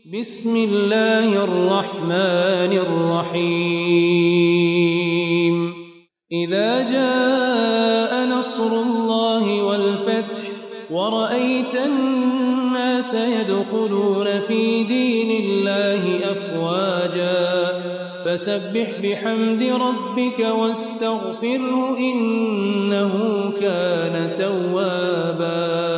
بسم الله الرحمن الرحيم إذا جاء نصر الله والفتح ورأيت الناس يدخلون في دين الله أفواجا فسبح بحمد ربك واستغفره إنه كان توابا